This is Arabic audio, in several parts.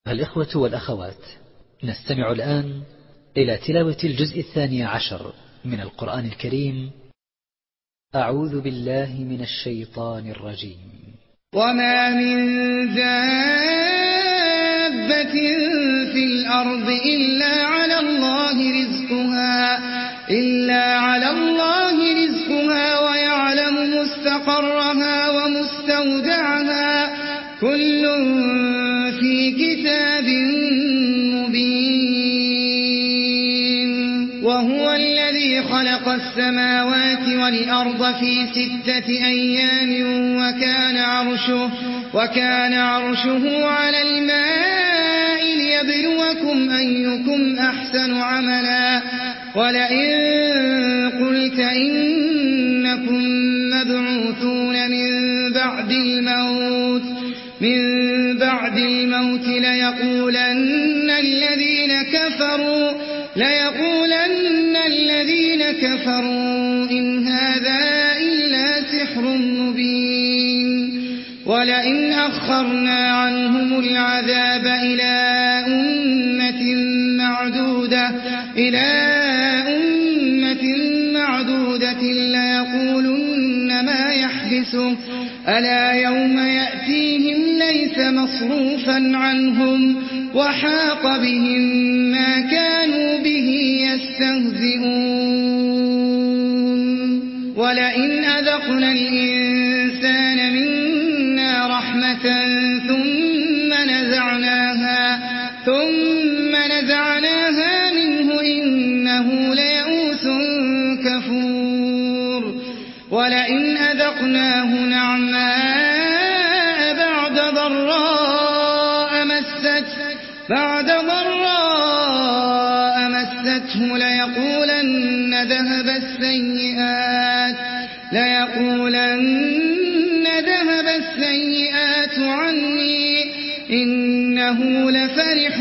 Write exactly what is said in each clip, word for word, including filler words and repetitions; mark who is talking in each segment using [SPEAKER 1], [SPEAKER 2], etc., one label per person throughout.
[SPEAKER 1] الإخوة والأخوات، نستمع الآن إلى تلاوة الجزء الثاني عشر من القرآن الكريم. أعوذ بالله من الشيطان الرجيم.
[SPEAKER 2] وما من دابة في الأرض إلا على الله رزقها إلا على الله رزقها ويعلم مستقرها ومستودعها كل في كتاب مبين. وهو الذي خلق السماوات والأرض في ستة أيام وكان عرشه وكان عرشه على الماء ليبلوكم أيكم أحسن عملا. ولئن قلت إنكم مبعوثون من بعد الموت من بعد الموت ليقولن الذين كفروا ليقولن الذين كفروا إن هذا إلا سحر مبين. ولئن أخرنا عنهم العذاب إلى أمة معدودة إلى أمة معدودة ليقولن ما يحبسه ألا يوم يأتيهم ليس مصروفا عنهم وحاق بهم ما كانوا به يستهزئون. ولئن أذقنا الإنسان منا رحمة ثم نزعناها ثم نزعناها منه إنه ليئوس كفور. ولئن أذقناه نعماء بعد ضراء مسته بعد ضراء مسته ليقولن ذهب السيئات ليقولن ذهب السيئات عني إنه لفرح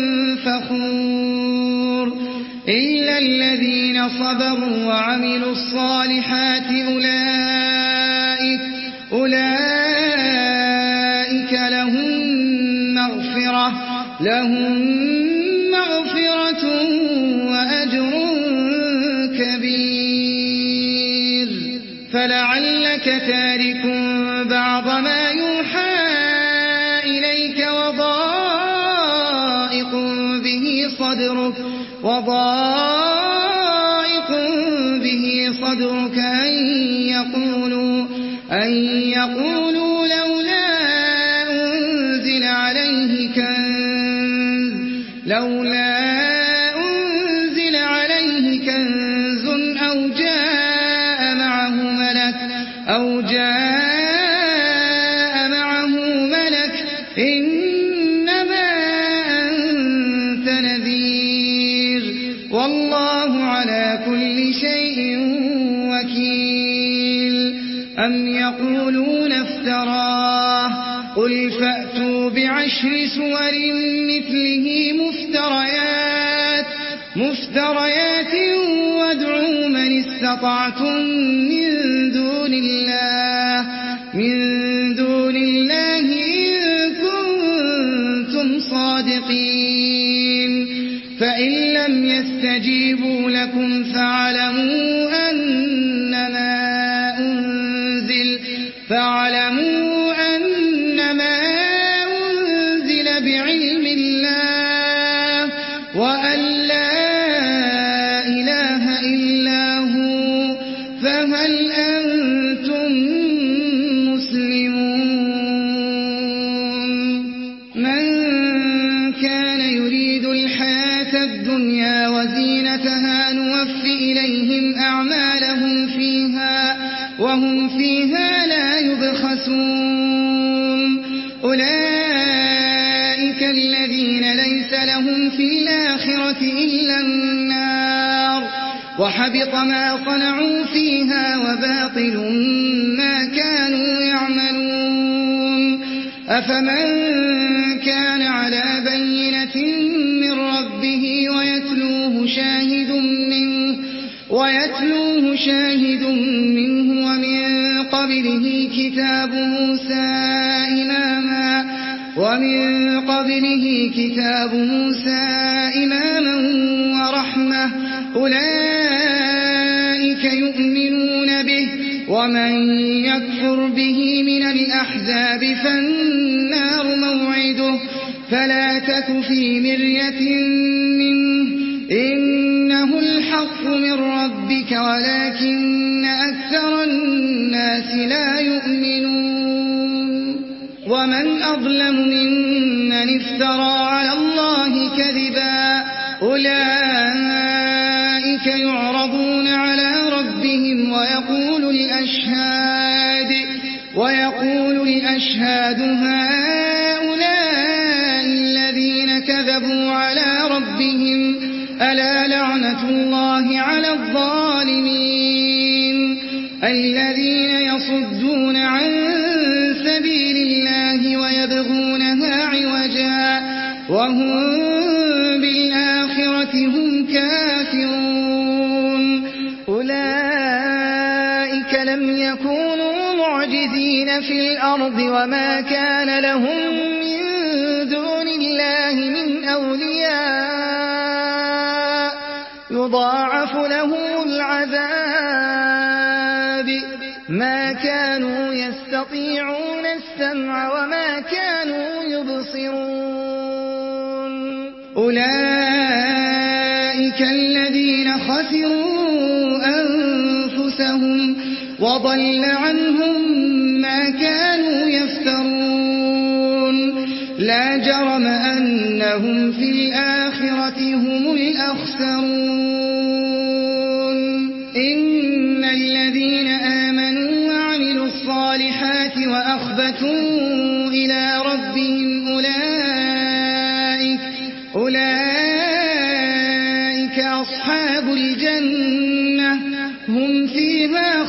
[SPEAKER 2] فخور. إلا الذين صبروا وعملوا الصالحات أولئك أولئك لهم مغفرة لهم مغفرة وأجر كبير. فلعلك تارك بعض ما يوحى إليك وضائق به صدرك وضائق به صدرك أن يقولوا أن يقولوا لولا أنزل عليه كنز لولا أنزل عليه كنز أو جاء معه ملك أو جاء معه ملك إنما أنت نذير والله على كل شيء وكيل. أم يقولون افتراه قل فأتوا بعشر سور مثله مفتريات مفتريات وادعوا من استطعتم من دون الله من دون الله إن كنتم صادقين. فإن لم يستجيبوا لكم فاعلموا أنما أنزل فاعلموا أنما أنزل بعلم الله وأن لا إله إلا هو فهل أنتم مسلمون. من كان يريد الحياة الدنيا وزينتها نوفي إليهم أعمالهم فيها وهم فيها لا يبخسون. أولئك الذين ليس لهم في الآخرة إلا النار وحبط ما صنعوا فيها وباطل ما كانوا يعملون. أفمن كان على بينة من ربه ويتلوه شاهد منه ويتلوه شاهد منه ومن قبله كتاب موسى إماما ومن قبله كتاب موسى إماما ورحمة أولئك يؤمنون به ومن يكفر به من الأحزاب فالنار موعده فلا تك في مرية منه إنه الحق من ربك ولكن أكثر الناس لا يؤمنون ومن أظلم ممن افترى على الله كذبا أولئك يعرضون على ربهم ويقول الأشهاد ويقول الأشهاد هؤلاء الذين كذبوا على ربهم ألا لعنة الله على الظالمين الذين يصدون عن سبيل الله ويبغونها عوجا وهم بالآخرة هم كافرون أولئك لم يكونوا معجزين في الأرض وما كان لهم من دون الله من أولياء يضاعف لهم العذاب ما كانوا يستطيعون السمع وما كانوا يبصرون أولئك الذين خسروا أنفسهم وضل عنهم ما كانوا يفترون لا جرم أنهم في الآخرة هم الأخسرون إن الذين آمنوا وعملوا الصالحات وأخبتوا إلى ربهم أولئك أولئك أصحاب الجنة هم فيها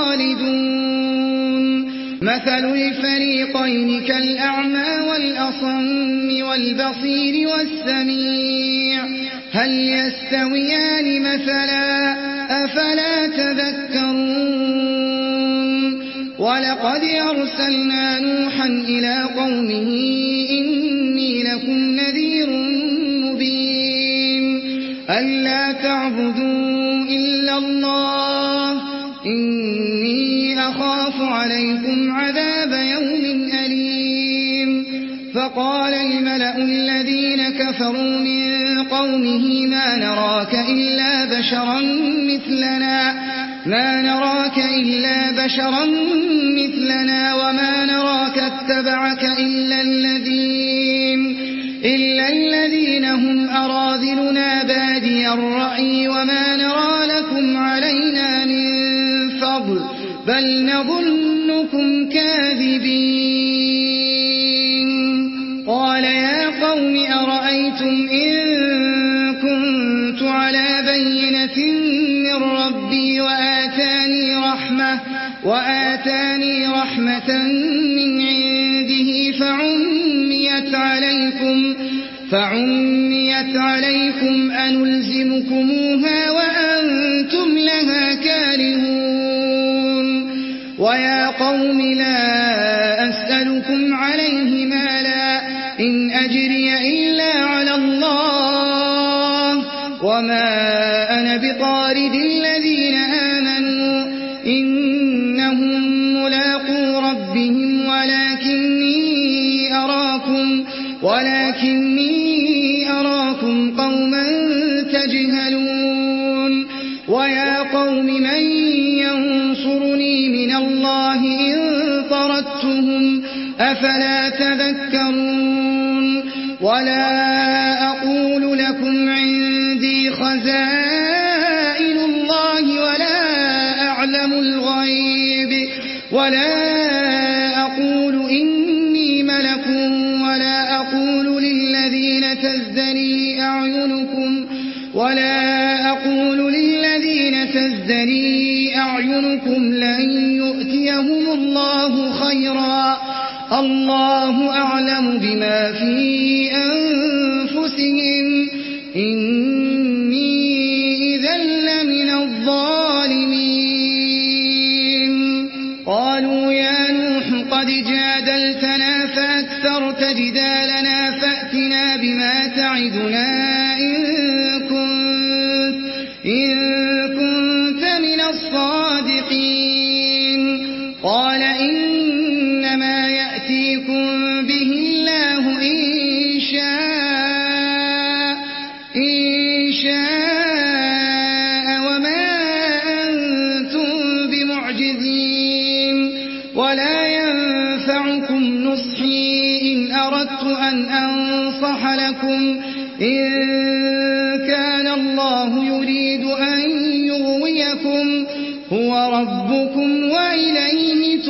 [SPEAKER 2] خالدون مثل الفريقين كالأعمى والأصم والبصير والسميع هل يستويان مثلا أفلا تذكرون ولقد أرسلنا نوحا إلى قومه إني لكم نذير مبين ألا تعبدوا إلا الله إني أخاف عليكم عذاب يوم أليم فقال الملأ الذين كفروا من قومه ما نراك إلا بشرا مثلنا ما نراك إلا بشرا مثلنا وما نراك اتبعك إلا الذين إلا الذين هم أراذلنا بادي الرأي وما نرى لكم علينا من فضل بل نظنكم كاذبين قال يا قوم أرأيتم إن كنت على بينة من ربي وآتاني رحمة وآتاني رحمة من عنده فعميت عليكم فعميت عليكم أنلزمكموها وأنتم لها كارهون ويا قوم لا أسألكم عليه مالا إن أجري إلا على الله وما أنا بطارد الذين آمنوا إنهم ملاقو ربهم ولكني أراكم ولكني أراكم قوما تجهلون ويا قوم من ينصرني من الله إن طردتهم أفلا تذكرون ولا أقول لكم عندي خزائن الله ولا أعلم الغيب ولا أقول إني ملك ولا أقول للذين تزدري أعينكم ولا أقول للذين تزدري أعينكم لن يؤتيهم الله خيرا الله أعلم بما في أنفسهم إني إذا لمن الظالمين قالوا يا نوح قد جادلتنا فأكثرت جدالنا بما تعدنا إن كنت, إن كنت من الصادقين. قال إنما يأتيكم به الله إن شاء, إن شاء وما أنتم بمعجزين. ولا ينفعكم نصحي إن أردت أن أنصح لكم إن كان الله يريد أن يغويكم هو ربكم وإليه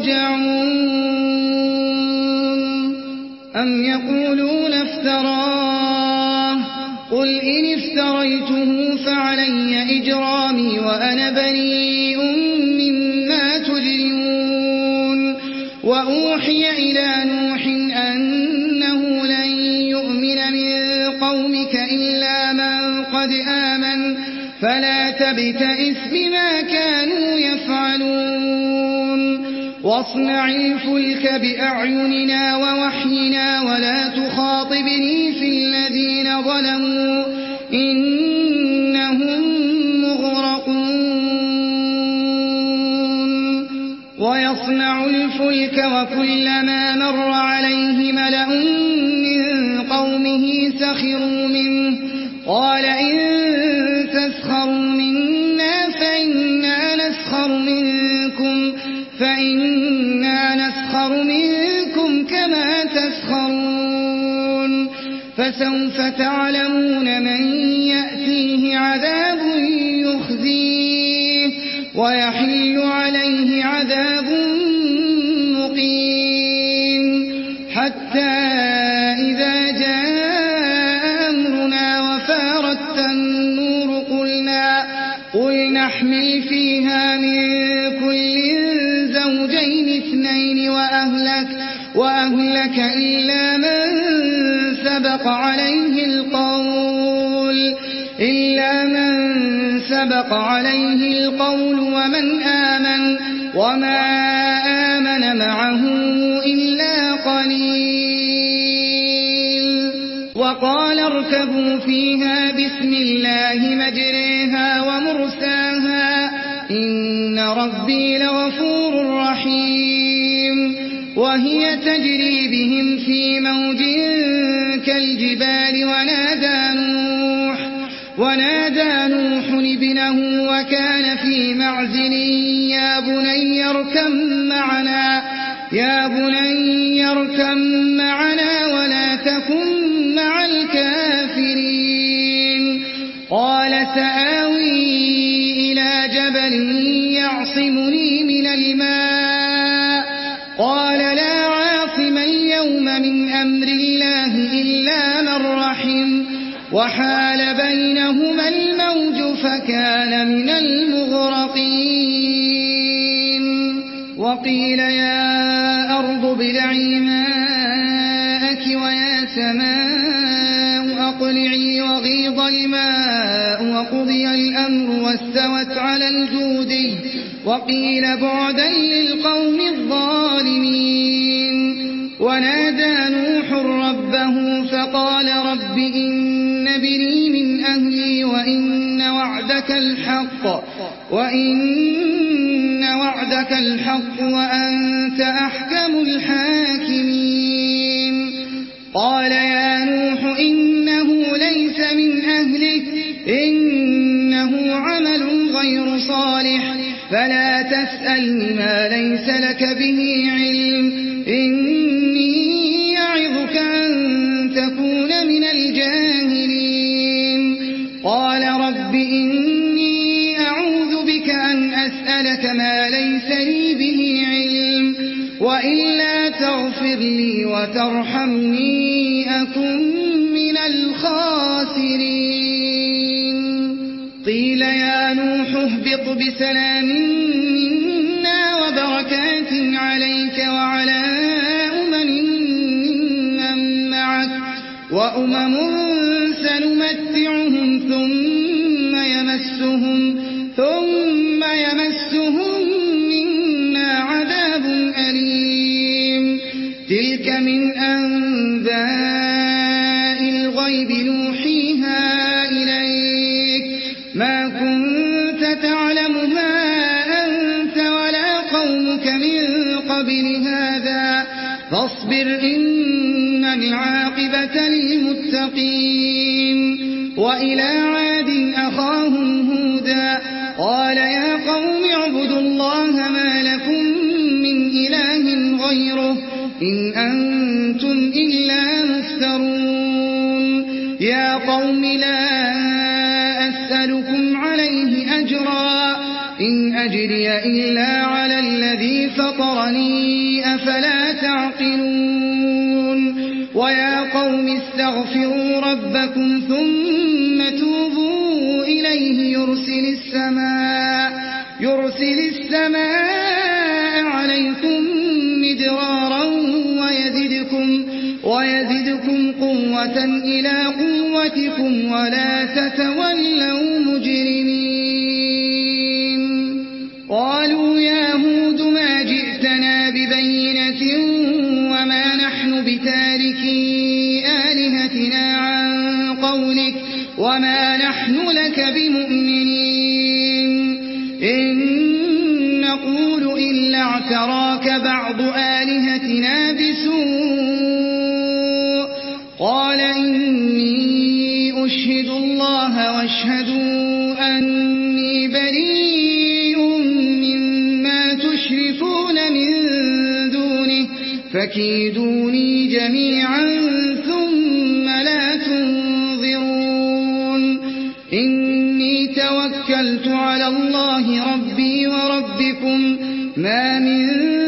[SPEAKER 2] ترجعون. أم يقولون افتراه قل إن افتريته فعلي إجرامي وأنا بريء مما تجرمون. وأوحي إلى نوح أنه لن يؤمن من قومك إلا من قد آمن فلا تبتئس بما كانوا يفعلون. واصنع الفلك بأعيننا ووحينا ولا تخاطبني في الذين ظلموا إنهم مغرقون. ويصنع الفلك وكلما مر عليه ملأ من قومه سخروا منه قال إن تسخروا منا فإنا نسخر منكم فإنا نسخر منكم كما تسخرون. فسوف تعلمون من يأتيه عذاب يخزيه ويحل عليه عذاب مقيم. حتى إذا جاء أمرنا وفارت النور قلنا, قل نحمل فيها من كل زوجين اثنين وأهلك, وأهلك إلا من سبق عليه القول, إلا من سبق عليه القول ومن آمن وما آمن معه إلا قليل. وقال اركبوا فيها بسم الله مجريها ومرساها إن ربي لغفور رحيم. وهي تجري بهم في موج كالجبال ونادى نوح, ونادى نوح ابنه وكان في معزل يا بني اركب معنا, يا بني اركب معنا ولا تكن مع الكافرين. قال سآوي إلى جبل يعصمني من الماء, قال لا عاصم اليوم من أمر الله إلا من رحم, وحال بينهما الموج فكان من المغرقين. وقيل يا أرض ابلعي ماءك ويا سماء أقلعي وغيض الماء وقضي الأمر واستوت على الجودي وقيل بعدا للقوم الظالمين. ونادى نوح ربه فقال رب إن ابني من أهلي وإن وعدك الحق, وإن وعدك الحق وأنت أحكم الحاكمين. قال يا نوح إنه ليس من أهلك إنه عمل غير صالح فلا تسألني ما ليس لك به علم إني يعظك أن تكون من الجاهلين. قال رب إني أعوذ بك أن أسألك ما ليس لي به علم وإلا تغفر لي وترحمني أكن من الخاسرين. قيل يا نوح اهبط بسلام منا وبركات عليك وعلى أمم من معك وأمم سنمتعهم ثم يمسهم ثم يمسهم منا عذاب أليم. تلك من أنباء الغيب نوحيها إليك ما كنت تعلمها أنت ولا قومك من قبل هذا فاصبر إن العاقبة للمتقين وإلى عاد أخاهم هودا قال يا قوم اعبدوا الله ما لكم من إله غيره إن أنتم إلا مفترون يا قوم لا أسألكم عليه أجرا إن أجري إلا على الذي فطرني أفلا تعقلون ويا قوم استغفروا ربكم ثم توبوا إليه يرسل السماء يرسل السماء عليكم مدرارا ويزدكم ويزدكم قوة إلى قوتكم ولا تتولوا مجرمين قالوا يا هود ما جئتنا ببينة وما نحن بتاركي آلهتنا عن قولك وما نحن لك بمؤمنين إن نقول إلا اعتراك بعض آلهتنا بسوء قال إني أشهد الله واشهدوا أني بريء مما تشركون من دونه فكيدوني جميعا ثم لا تنظرون إني توكلت على الله ربي وربكم ما من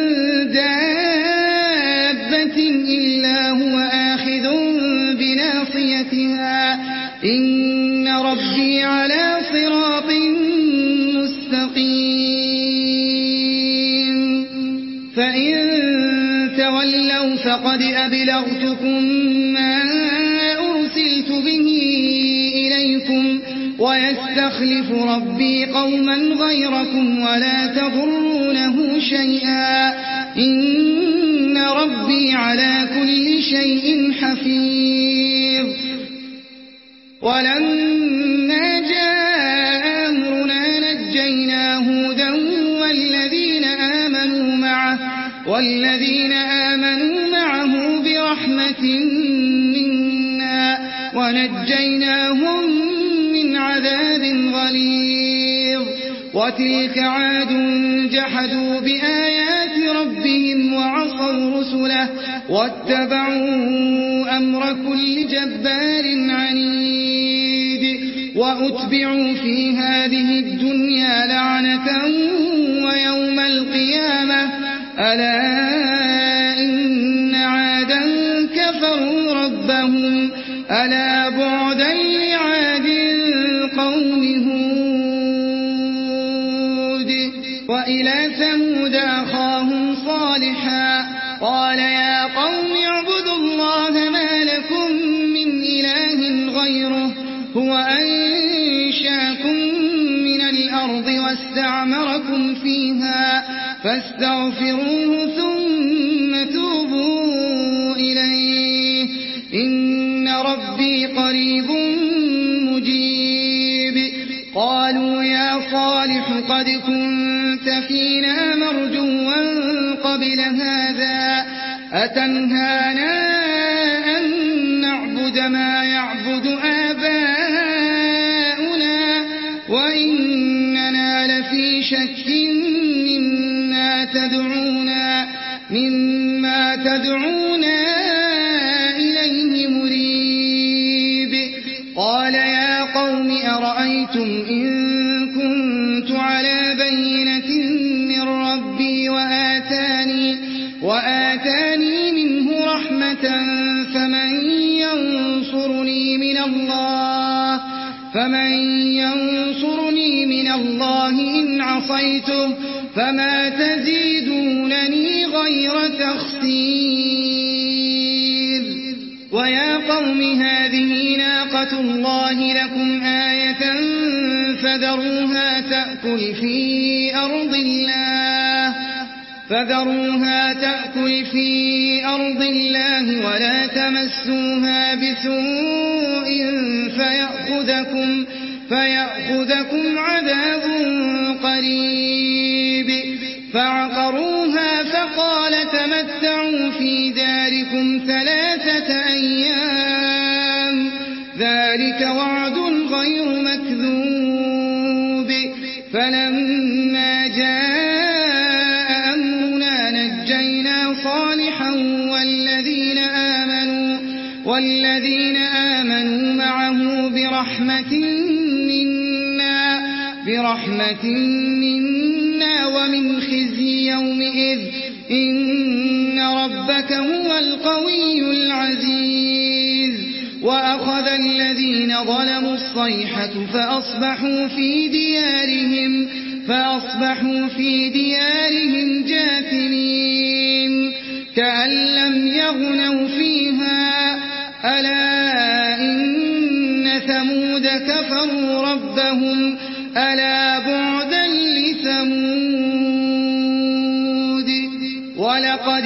[SPEAKER 2] دابة إلا هو آخذ بناصيتها إن ربي على صراط مستقيم فإن تولوا فقد أبلغتكم ما أرسلت به إليكم ويستخلف ربي قوما غيركم ولا تضرونه شيئا إن ربي على كل شيء حفيظ ولما جاء أمرنا نجينا هودا والذين آمنوا معه والذين آمنوا معه برحمة منا ونجيناهم من عذاب غليظ وتلك عاد جحدوا بآيات ربهم وعصوا رسله واتبعوا أمر كل جبار عنيد وأتبعوا في هذه الدنيا لعنة ويوم القيامة ألا إن عادا كفروا ربهم ألا بعدا لعاد قوم هود وإلى ثمود أخاهم صالحا قال يا قوم اعبدوا الله ما لكم من إله غيره هو أنشاكم من الأرض واستعمركم فيها فاستغفروه ثم توبوا إليه إن ربي قريب مجيب قالوا يا صالح قد كنت فينا مرجوا قبل هذا أتنهانا أن نعبد ما يعبد آباؤنا وإننا لفي شك مما تدعونا مما تدعونا إليه مريب قال يا قوم أرأيتم إن كنت على بينة من ربي وآتاني وآتاني منه رحمة فمن ينصرني من الله فمن ينصرني من الله إن عصيته فما تزيدونني غير تخسير ويا قوم هذه ناقة الله لكم آية فذروها تأكل في أرض الله فذروها تأكل في أرض الله ولا تمسوها بسوء فيأخذكم, فيأخذكم عذاب قريب. فعقروها فقال تمتعوا في داركم ثلاثة أيام ذلك وعد غير مكذوب. فلما جاء أمرنا نجينا صالحا والذين آمنوا, والذين آمنوا معه برحمة منا, برحمة منا ومن خزي يومئذ إن ربك هو القوي العزيز. وأخذ الذين ظلموا الصيحة فأصبحوا في ديارهم, فأصبحوا في ديارهم جاثمين كأن لم يغنوا فيها ألا إن ثمود كفروا ربهم ألا بعدا لثمود. ولقد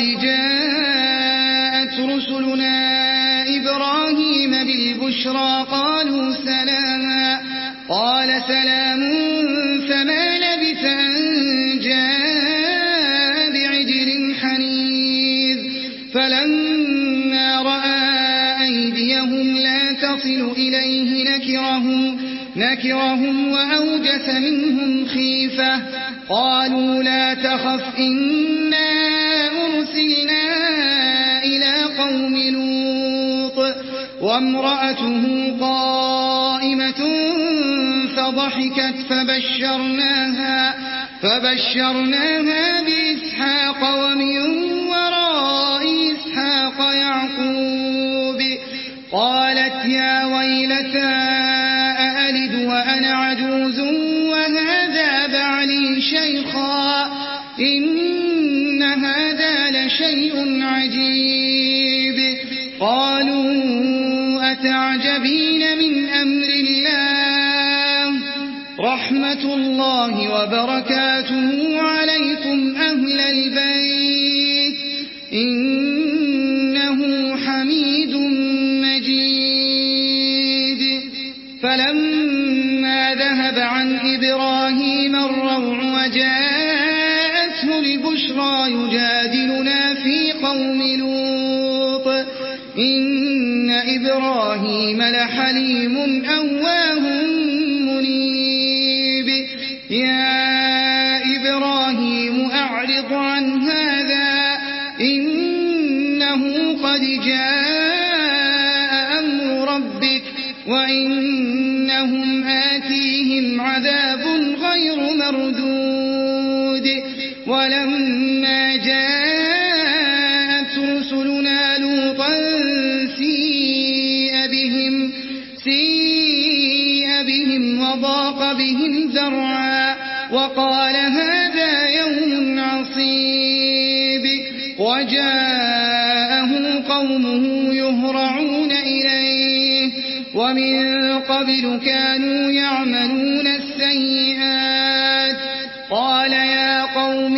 [SPEAKER 2] جاءت رسلنا إبراهيم بالبشرى قالوا سلاما, قال سلام فما لبث أن جاء بعجل حنيذ. فلما رأى أيديهم لا تصل إليه نكرهم, نكرهم وأوجس منهم خيفة. قالوا لا تخف إنا أرسلنا إلى قوم لوط وامرأته قائمة فضحكت فبشرناها, فبشرناها بإسحاق ومن وراء إسحاق يعقوب. قالت يا ويلتى أألد وأنا عجوز وهذا بعلي شيخا إن هذا لشيء عجيب. قالوا أتعجبين من أمر الله رحمة الله وبركاته عليكم أهل البيت إنه حميد مجيد. فلما ذهب عن إبراهيم الروع وجاءته البشرى يجادلنا في قوم لوط إن إبراهيم لحليم أواه منيب. يا إبراهيم أعرض عن هذا إنه قد جاء أمر ربك وإنهم آتيهم عذاب غير مردود. ولما جاءت رسلنا لوطا سيء بهم, سيء بهم وضاق بهم ذرعا وقال هذا يوم عصيب. وجاءه قومه يهرعون إليه ومن قبل كانوا يعملون السيئات. قال يا قوم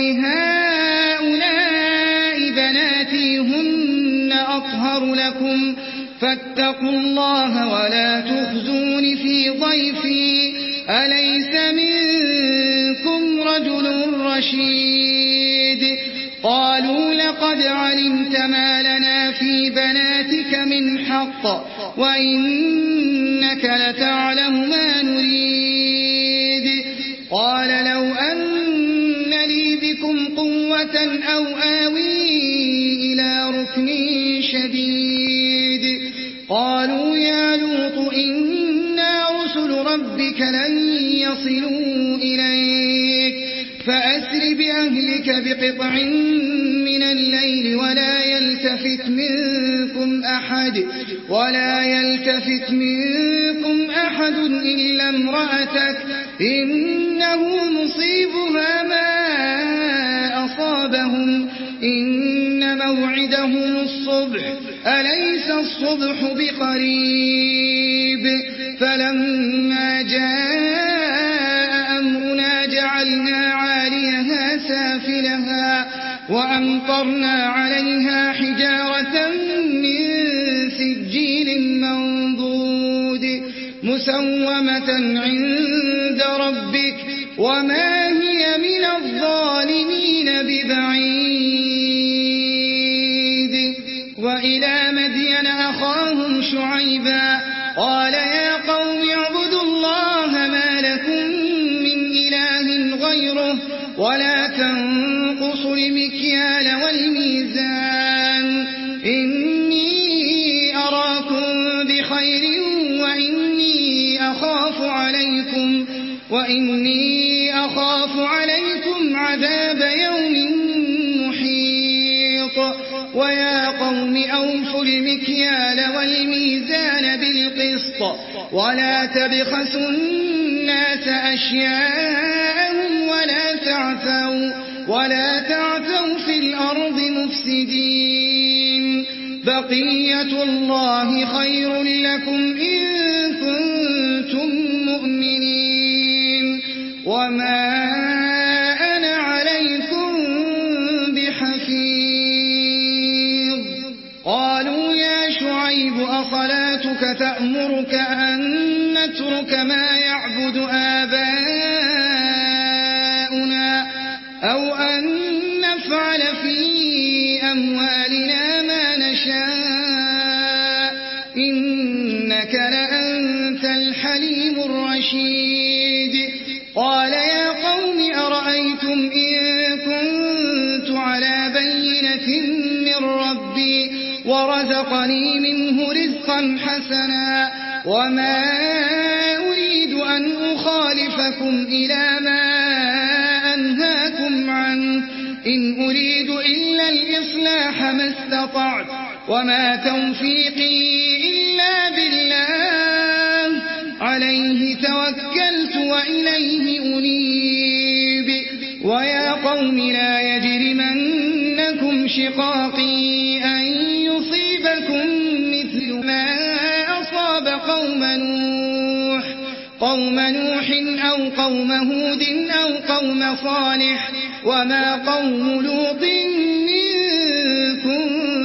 [SPEAKER 2] هؤلاء بناتي هن أطهر لكم فاتقوا الله ولا تخزون في ضيفي أليس منكم رجل رشيد. قالوا لقد علمت ما لنا في بناتك من حق وإنك لتعلم ما نريد. قال لو أن لي بكم قوة أو آوي إلى ركن شديد. قالوا يا لوط إنا رسل ربك لن يصلوا إليك فأسر بأهلك بقطع من الليل ولا يلتفت منكم أحد ولا يلتفت منكم أحد إلا امرأتك إنه مصيبها ما أصابهم إن موعدهم الصبح أليس الصبح بقريب. فلما جاء أمرنا جعلنا عاليها سافلها, وأمطرنا عليها حجارة من سجيل منضود مسومة عند ربك وما هي من الظالمين ببعيد. وإلى مدين أخاهم شعيبا قال يا قوم اعبدوا الله ما لكم من إله غيره ولا تنقصوا المكيال والميزان إني أراكم بخير وإني أخاف عليكم وإني أخاف عليكم عذاب يوم محيط. ويا قوم أوفوا المكيال والميزان بالقسط ولا تبخسوا الناس أشياءهم ولا تعثوا ولا تعثوا في الأرض مفسدين. بقية الله خير لكم إن كنتم مؤمنين وما أنا عليكم بحفيظ. قالوا يا شعيب أصلاتك تأمرك أن نترك ما يعبد آباؤنا أو أن نفعل في أموالنا ما نشاء إنك لأنت الحليم الرشيد. قال يا قوم أرأيتم إن كنت على بينة من ربي ورزقني منه رزقا حسنا وما أريد أن أخالفكم إلى ما أنهاكم عنه إن أريد إلا الإصلاح ما استطعت وما توفيقي إلا بالله عليه توكلت وإليه أنيب. ويا قوم لا يجرمنكم شقاقي أن يصيبكم مثل ما أصاب قوم نوح قوم نوح أو قوم هود أو قوم صالح وما قوم لوط منكم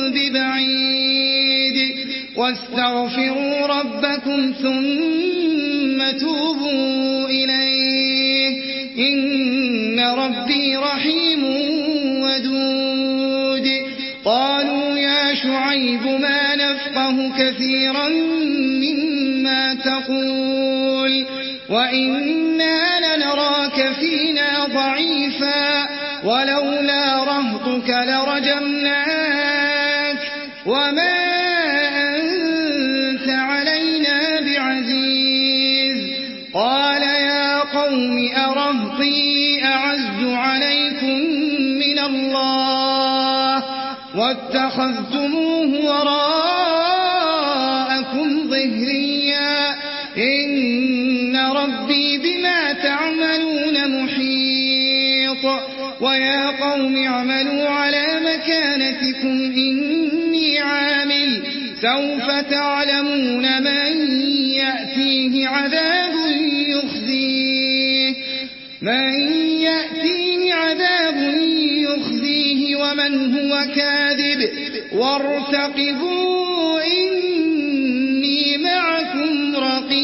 [SPEAKER 2] ببعيد. واستغفروا ربكم ثم توبوا إليه إن ربي رحيم ودود. قالوا يا شعيب ما نفقه كثيرا مما تقول وإنا لنراك فينا ضعيفا ولولا رهطك لرجمناك وما أنت علينا بعزيز. قال يا قوم أرهطي أعز عليكم من الله واتخذتموه وراءكم ظهريا إن ربي بما تعملون محيط. ويا قوم اعملوا على مكانتكم إني عامل سوف تعلمون من يأتيه عذاب يخزيه من يأتيه عذاب يخزيه ومن هو كاذب وارتقبوا إني معكم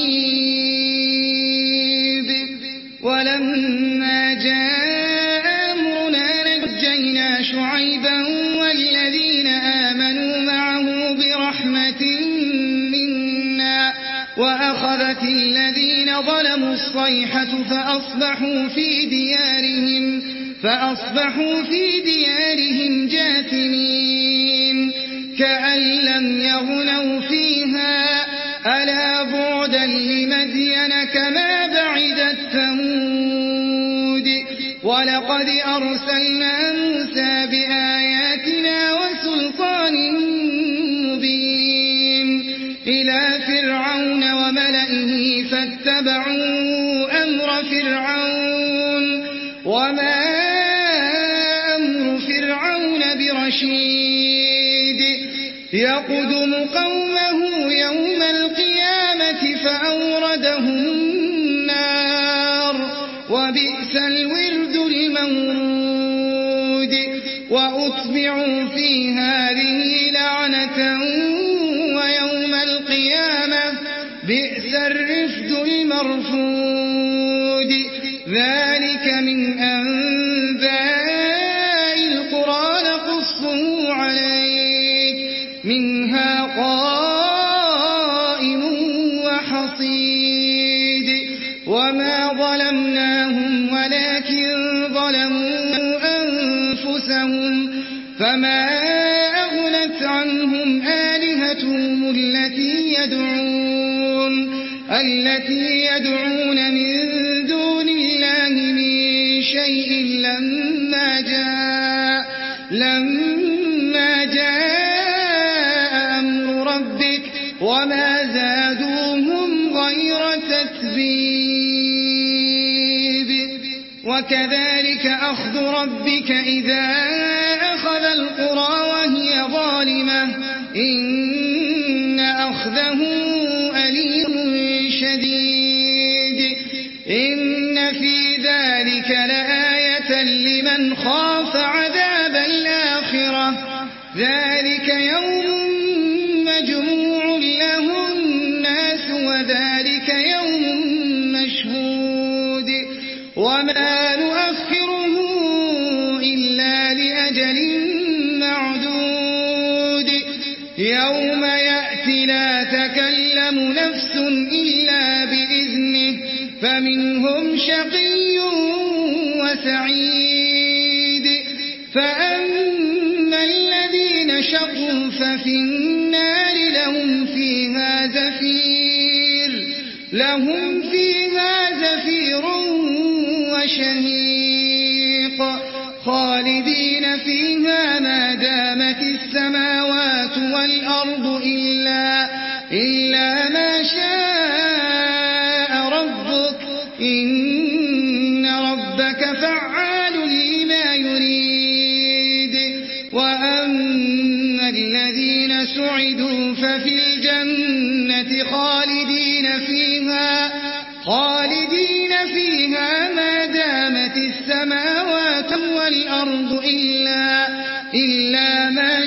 [SPEAKER 2] رقيب. ولما جاء أمرنا نجينا شعيبا والذين آمنوا معه برحمة منا وأخذت الذين ظلموا الصيحة فأصبحوا في ديارهم فأصبحوا في ديارهم جاثمين كأن لم يغنوا فيها ألا بعدا لمدين كما بعدت ثمود. ولقد أرسلنا موسى بآياتنا وسلطان مبين إلى فرعون وملئه فاتبعوا أمر فرعون وما أمر فرعون برشيد يقدم قومه يوم القيامة فأوردهم النار وبئس الورد المورود. وأتبعوا في هذه لعنة ويوم القيامة بئس الرفد المرفود ذلك من أنباء القرى نقصه عليك منها قائم وحصيد وما ظلمناهم ولكن ظلموا أنفسهم فما أغنت عنهم آلهتهم التي يدعون التي يدعون من دون الله من شيء لما جاء لما جاء أمر ربك وما زادوهم غير تتبيب وكذلك أخذ ربك إذا أخذ القرى وهي ظالمة إن أخذه أليم شديد إن في ذلك لآية لمن خاف عذاب الآخرة ذلك يوم مجموع له الناس وذلك يوم مشهود وما نؤخره إلا لأجل معدود يوم يأتي لا تكلم نفس إلا بإذنه فمنهم شقي وسعيد فأما الذين شقوا ففي النار لهم فيها زفير لهم فيها زفير وشهيق خالدين فيها ما دامت السماوات والأرض إلا, إلا ما شاء ربك إن ربك فعال لما يريد وأما الذين سعدوا ففي الجنة خالدين فيها خالدين فيها ما دامت السماوات والأرض إلا, إلا ما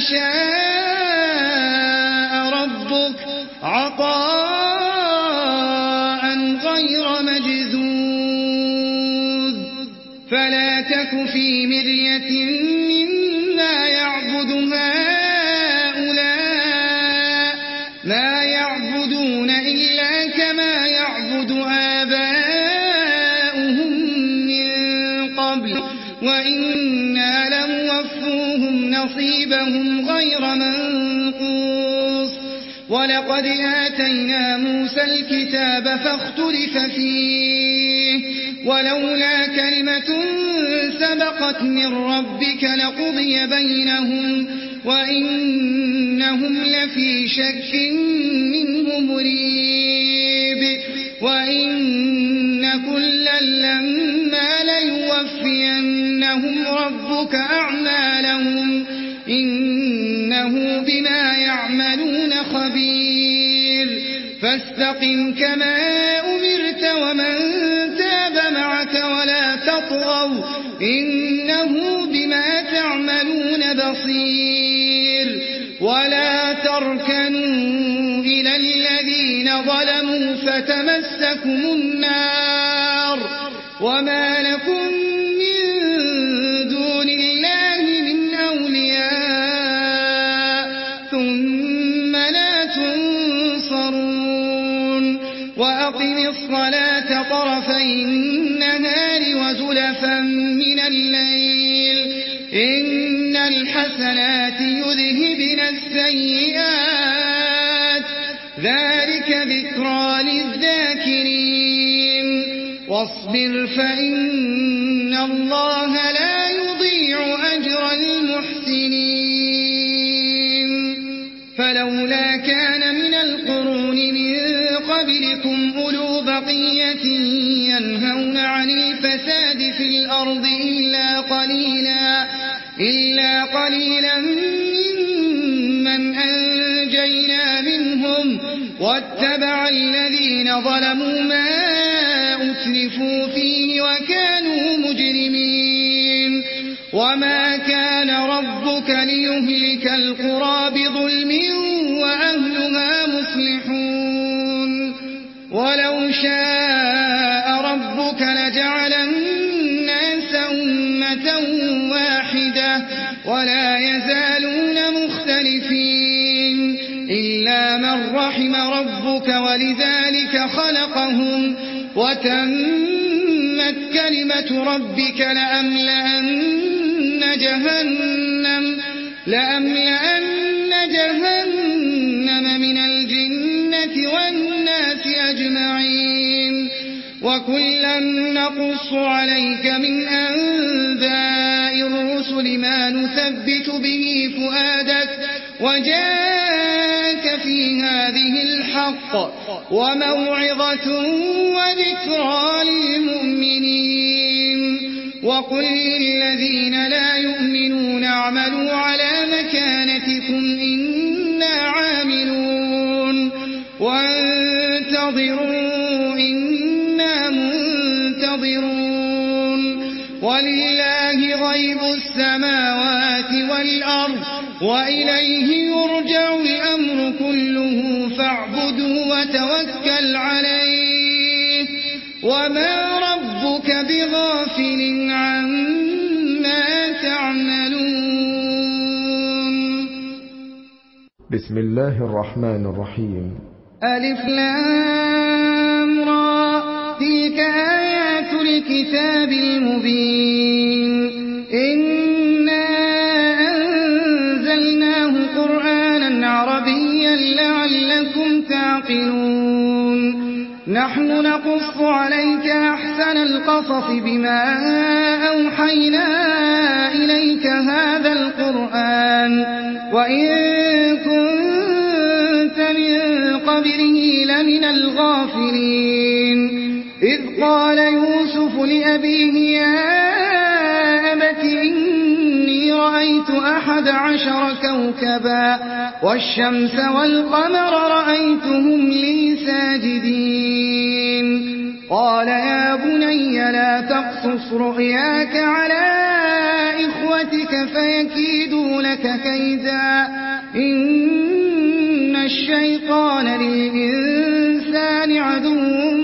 [SPEAKER 2] شاء ربك عطاء غير مجذوذ فلا تك في مرية مما يعبد هؤلاء ما يعبدون إلا كما يعبد آباؤهم من قبل وإنا لموفوهم نصيبهم غير منقوص ولقد آتينا موسى الكتاب فاختلف فيه ولولا كلمة سبقت من ربك لقضي بينهم وإنهم لفي شك منه مريب وإن كلا لما ليوفينهم ربك أعمالهم إنه بما يعملون خبير فاستقم كما أمرت ومن تاب معك ولا تطغوا إنه بما تعملون بصير ولا تركنوا إلى الذين ظلموا فتمسكم النار وما لكم من دون الله من أولياء ثم لا تنصرون وأقم الصلاة طرفي النهار وزلفا من الليل إن الحسنات يذهبن السيئات ذلك ذكرى للذاكرين واصبر فإن الله لا يضيع أجر المحسنين فلولا كان من القرون من قبلكم أولو بقية ينهون عن الفساد في الأرض إلا قليلا إلا قليلا ممن أنجينا منهم واتبع الذين ظلموا ما أترفوا فيه وكانوا مجرمين وما كان ربك ليهلك القرى بظلم وأهلها مصلحون ولو شاء ربك لجعل الناس أمة واحدة ولا يزالون مختلفين إلا من رحم ربك ولذلك خلقهم وتمت كلمة ربك لأملأن جهنم لأملأن جهنم من الجنة والناس أجمعين وكلا نقص عليك من أنباء الرسل ما نثبت به فؤادك وجاءك في هذه الحق وموعظة وذكرى للمؤمنين وقل للذين لا يؤمنون اعملوا على مكانتكم إنا عاملون وانتظروا إنا منتظرون ولله غيب السماوات والأرض وإليه يرجع الأمر كله فاعبده وتوكل عليه وما ربك بغافل عما تعملون.
[SPEAKER 3] بسم الله الرحمن الرحيم.
[SPEAKER 2] ألف لام را تلك آيات الكتاب المبين إنا أنزلناه قرآنا عربيا لعلكم تعقلون نحن نقص عليك أحسن القصص بما أوحينا إليك هذا القرآن وإن كنت من قبله لمن الغافلين إذ قال يوسف لأبيه يا أبت إني رأيت أحد عشر كوكبا والشمس والقمر رأيتهم لي ساجدين قال يا بني لا تقصص رؤياك على إخوتك فيكيدوا لك كيدا إن الشيطان للإنسان عدو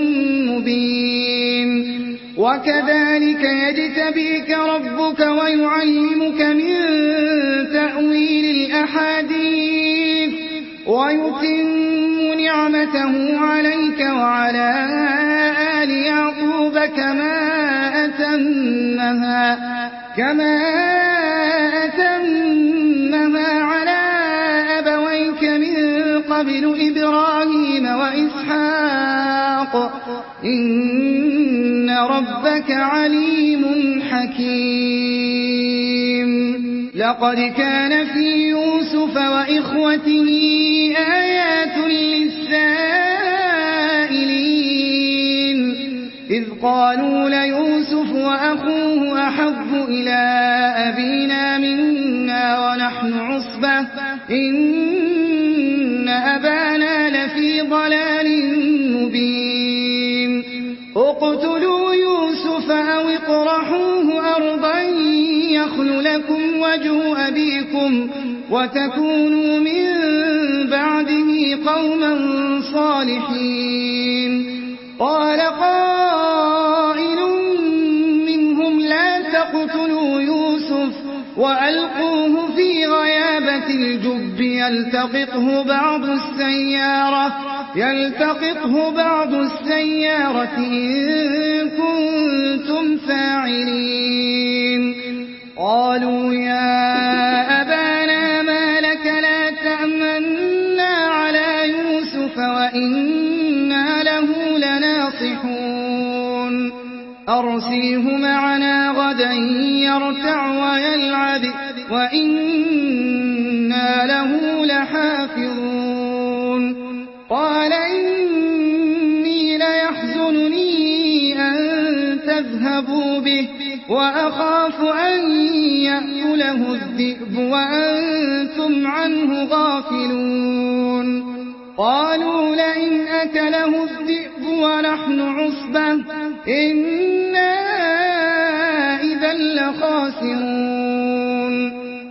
[SPEAKER 2] مبين وكذلك يجتبيك ربك ويعلمك من تأويل الأحاديث ويتم نعمته عليك وعلى آل يعقوب كما أتمها كما أتمها على أبويك من قبل إبراهيم وإسحاق إن ربك عليم حكيم لقد كان في يوسف وإخوته آيات للسائلين إذ قالوا ليوسف وأخوه أحب إلى أبينا منا ونحن عصبة إن أبانا لفي ضلال مبين اقتلوا يوسف أو اطرحوه أرضا يخل لكم وجه أبيكم وتكونوا من بعده قوما صالحين قال قائل منهم لا تقتلوا يوسف وألقوه في غيابة الجب يلتقطه بعض السيارة يلتقطه بعض السيارة إن كنتم فاعلين قالوا يا أبانا ما لك لا تأمنا على يوسف وإنا له لناصحون أرسله معنا غدا يرتع ويلعب وإنا له لحافظون قال إني ليحزنني أن تذهبوا به وأخاف أن يأكله الذئب وأنتم عنه غافلون قالوا لئن أكله الذئب ونحن عصبة إنا إذا لخاسرون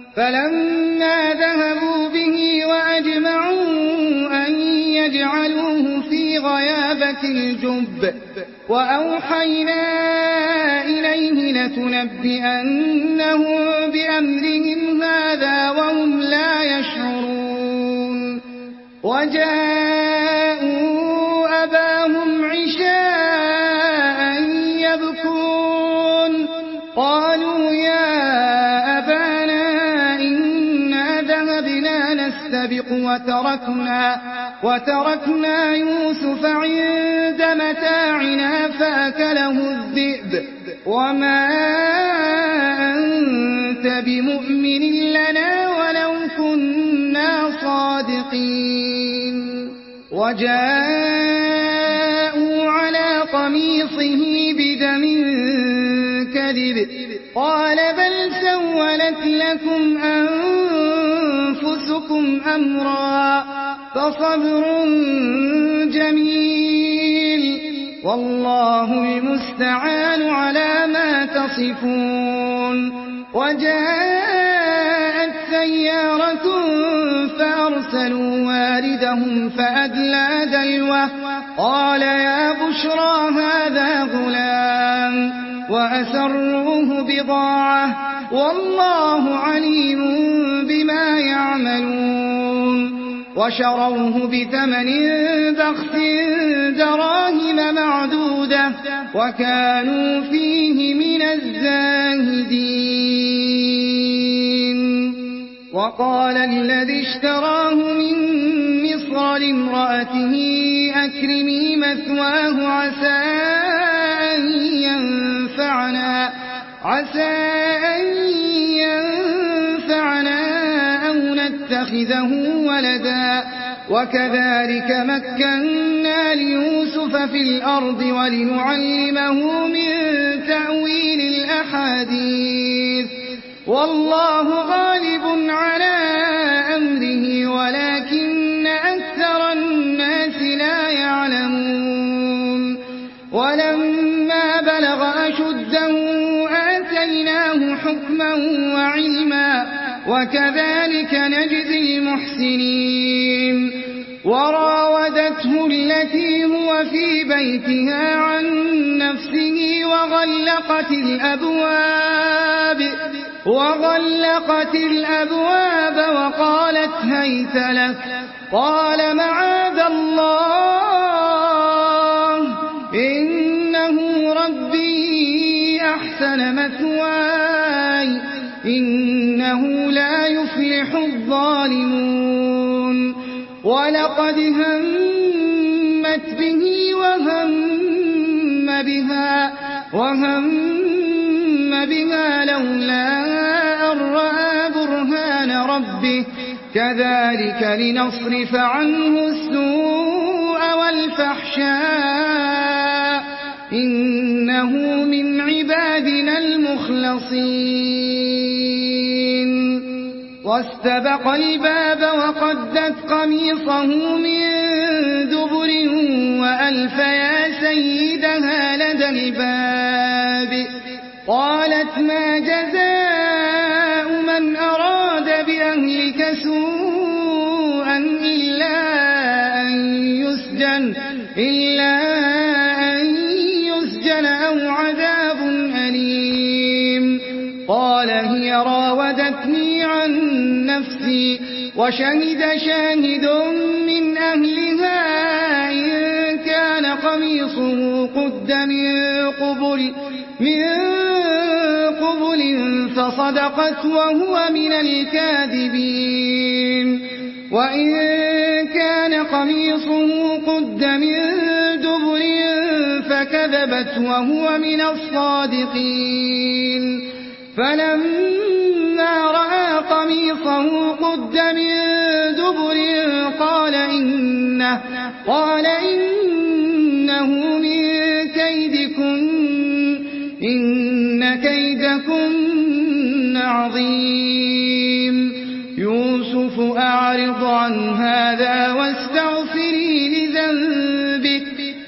[SPEAKER 2] فلما ذهبوا به وأجمعوا أن يجعلوه في غيابة الجب وأوحينا إليه لتنبئنهم بأمرهم هذا وهم لا يشعرون. وجاءوا أباهم عشاء يبكون قالوا يا أبانا إنا ذهبنا نستبق وتركنا, وتركنا يوسف عند متاعنا فأكله الذئب وما أنت بمؤمن لنا ولو كنا صادقين. وجاءوا على قميصه بدم كذب قال بل سولت لكم أنفسكم أمرا فصبر جميل والله المستعان على ما تصفون. وجاءت سيارة فأرسلوا واردهم فأدلى دلوه قال يا بشرى هذا غلام وأسروه بضاعة والله عليم بما يعملون. وشروه بثمن بخس دراهم معدودة وكانوا فيه من الزاهدين. وقال الذي اشتراه من مصر لامرأته أكرمي مثواه عسى أن ينفعنا, عسى أن ينفعنا أو نتخذه ولدا وكذلك مكنا ليوسف في الأرض ولنعلمه من تأويل الأحاديث والله غالب على أمره ولكن أكثر الناس لا يعلمون. ولما بلغ أشده آتيناه حكما وعلما وكذلك نجزي المحسنين. وراودته التي هو في بيتها عن نفسه وغلقت الأبواب وغلقت الأبواب وقالت هيت لك قال معاذ الله إنه ربي أحسن مثواي إنه لا يفلح الظالمون. ولقد همت به وهم بها وهم بها لولا أن رأى برهان ربه كذلك لنصرف عنه السوء والفحشاء إنه من عبادنا المخلصين. واستبق الباب وقدت قميصه من دبر وألف يا سيدها لدى الباب قالت ما جزاء من أراد بأهلك سوءا إلا أن يسجن, إلا أن يسجن أو عذاب أليم. قال هي راودتني عن نفسي وشهد شاهد من أهلها إن كان قميصه قد من قبل من قبل فصدقت وهو من الكاذبين وإن كان قميصه قد من دبر فكذبت وهو من الصادقين. فلما رأى قميصه قد من دبر قال إنه, قال إنه من كيدكن إن كيدكن عظيم. يوسف أعرض عن هذا واستغفري لذنبك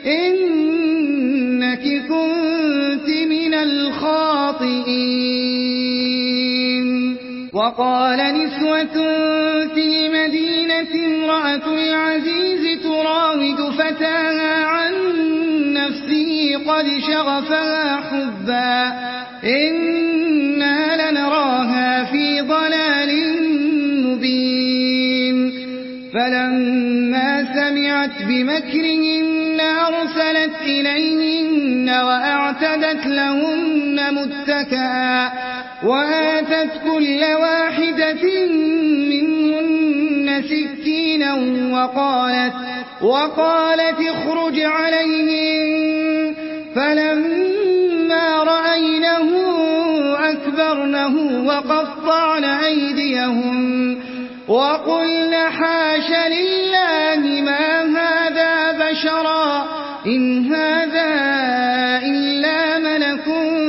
[SPEAKER 2] إنك كنت من الخاطئين. وقال نسوة في المدينة امرأة العزيز تراود فتاها عن نفسه قد شغفها حبا إنا لنراها في ضلال مبين فلما سمعت بمكرهن أرسلت إليهن وأعتدت لهن متكئا وآتت كل واحدة منهن سكينا وقالت, وقالت اخرج عليهن فلما رأينه أكبرنه وقطعن أيديهن وقلن حاش لله ما هذا بشرا إن هذا إلا ملك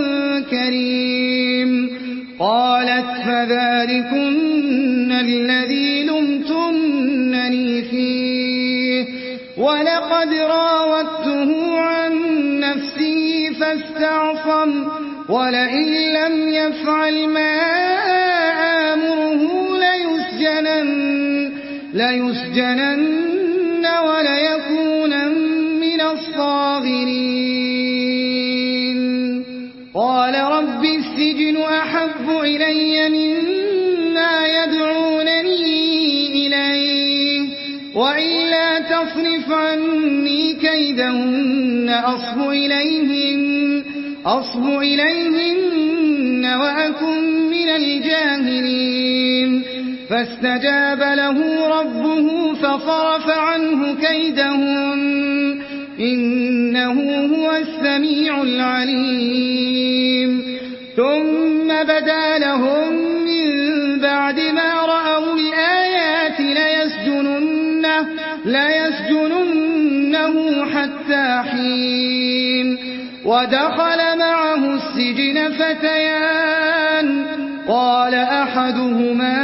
[SPEAKER 2] كريم قالت فذلكن الذي لمتنني فيه ولقد راودته عن نفسه فاستعصم ولئن لم يفعل ما آمره ليسجنن, ليسجنن وليكون من الصاغرين قال رب السجن أحب إلي مما يدعونني إليه وإلا تصرف عني كيدهن أصب إليهن, أصب إليهن وأكن من الجاهلين فاستجاب له ربه فصرف عنه كيدهن إنه هو السميع العليم ثم بدا لهم من بعد ما رأوا الآيات ليسجننه, ليسجننه حتى حين ودخل معه السجن فتيان قال أحدهما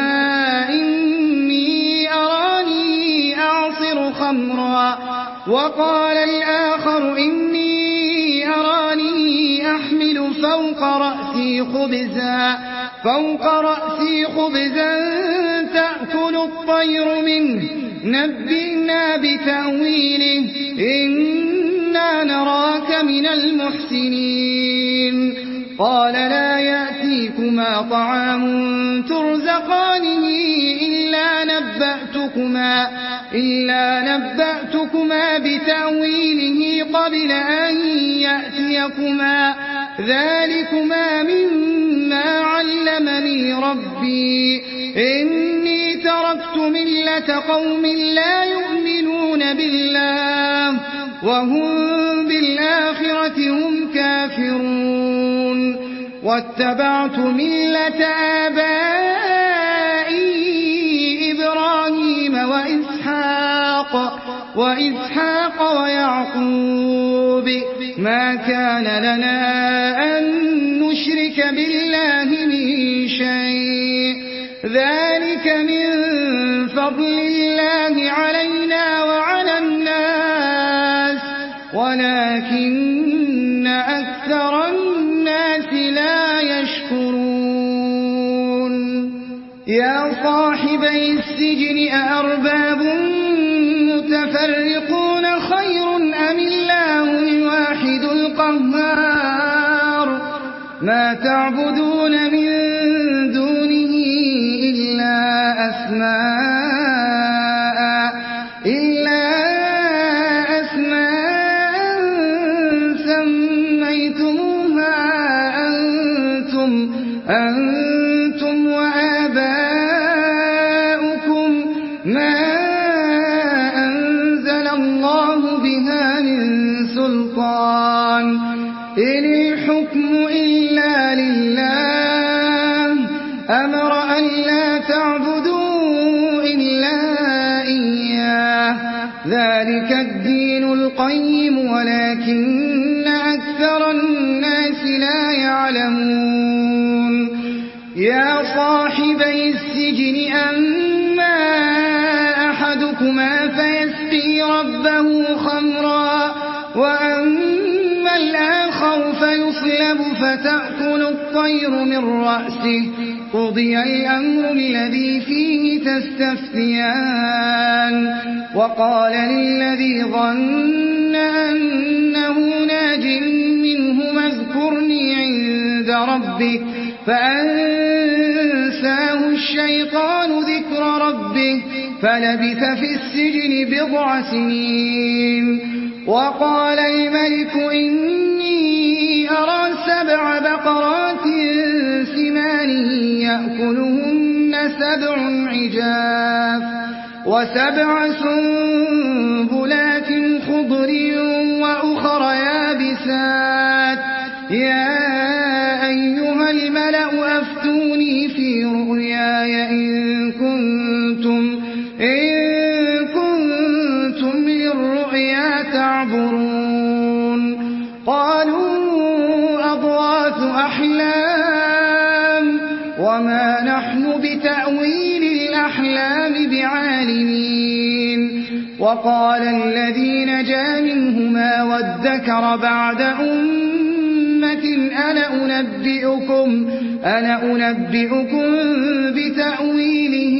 [SPEAKER 2] إني أراني أعصر خمرا وقال الآخر إني أراني أحمل فوق رأسي خبزا, فوق رأسي خبزا تأكل الطير منه نبئنا بتأويله إنا نراك من المحسنين قال لا يأتيكما طعام ترزقانه إلا نبأتكما, إلا نبأتكما بتأويله قبل أن يأتيكما ذلكما مما علمني ربي إني تركت ملة قوم لا يؤمنون بالله وهم بالآخرة هم كافرون واتبعت ملة آبائي إبراهيم وإسحاق, وإسحاق ويعقوب ما كان لنا أن نشرك بالله من شيء ذلك من فضل الله علينا وعلى الناس ولكن أكثر الناس لا يشكرون يا صاحبي السجن أأرباب متفرقون خير أم الله الواحد القهار ما تعبدون من دونه إلا أسماء إلا أسماء سميتموها أنتم أنتم وآباؤكم ما أنزل الله بها من سلطان إن الحكم إلا لله أمر أن لا تعبدوا إلا إياه ذلك الدين القيم ولكن أكثر الناس لا يعلمون يا صاحبي السجن أما أحدكما فيسقي ربه خمرا وأما الآخر فيصلب فتأكل الطير من رأسه قضي الأمر الذي فيه تستفتيان وقال للذي ظن أنه ناج منهما اذكرني عند ربك فأنساه الشيطان ذكر ربه فلبث في السجن بضع سنين. وقال الملك إني أرى سبع بقرات سمان يأكلهن سبع عجاف وسبع سنبلات خضر وأخر يابسات يا أيها الملأ أفتوني في رؤياي إن كنتم إن كنتم للرؤيا تعبرون. قالوا أضغاث أحلام وما نحن بتأويل الأحلام بعالمين. وقال الذي نجا منهما وادكر بعد أمة أنا أنبئكم, أنا أنبئكم بتأويله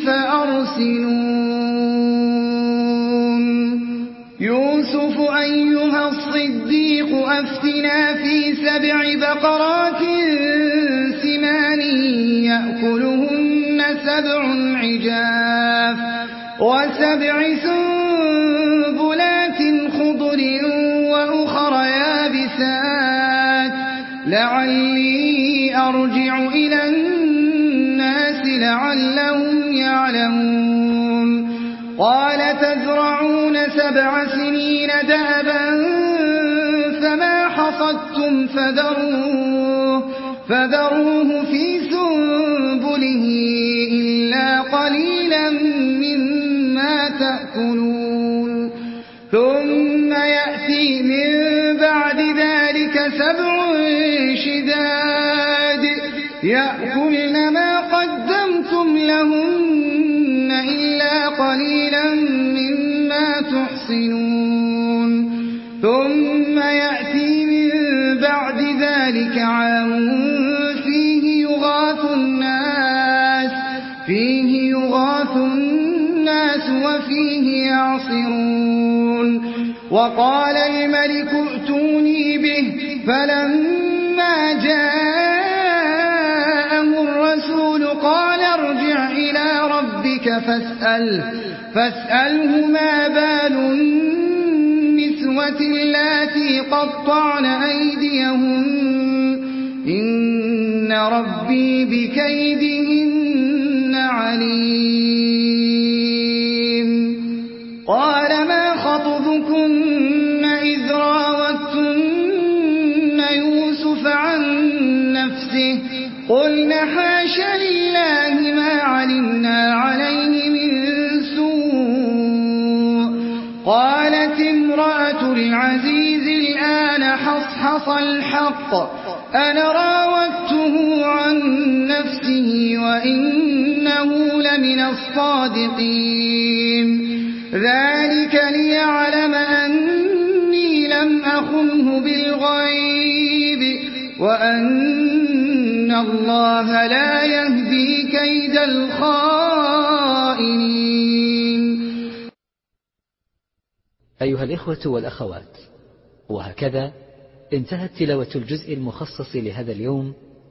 [SPEAKER 2] فأرسلون. يوسف أيها الصديق أفتنا في سبع بقرات سمان يأكلهن سبع عجاف وسبع سنبلات خضر وأخر يابسات لعلي أرجع إلى الناس لعلهم يعلمون. قال تزرعون سبع سنين دأبا فما حصدتم فذروه, فذروه في سنبله إلا قليلا مما تأكلون. ثم يأتي من بعد ذلك سبع شداد يأكلن ما قدمتم لهن إلا قليلا مما تحصنون. ثم يأتي من بعد ذلك عام فيه يغاث الناس فيه يغاث الناس وفيه يعصرون. وقال الملك ائتوني به فلما جاءه الرسول قال ارجع إلى ربك فاسأل فاسأله ما بال النسوة اللاتي قطعن أيديهن إن ربي بكيدهن عليم. قال ما خطبكن إذ راوتن يوسف عن نفسه قلن حاش لله ما علمنا عليه من سوء. قالت امرأة العزيز الآن حصحص الحق أنا راودته عن نفسه وإنه لمن الصادقين. ذلك ليعلم أني لم أخنه بالغيب وأن الله لا يهدي كيد الخائنين.
[SPEAKER 1] أيها الإخوة والأخوات، وهكذا انتهت تلاوة الجزء المخصص لهذا اليوم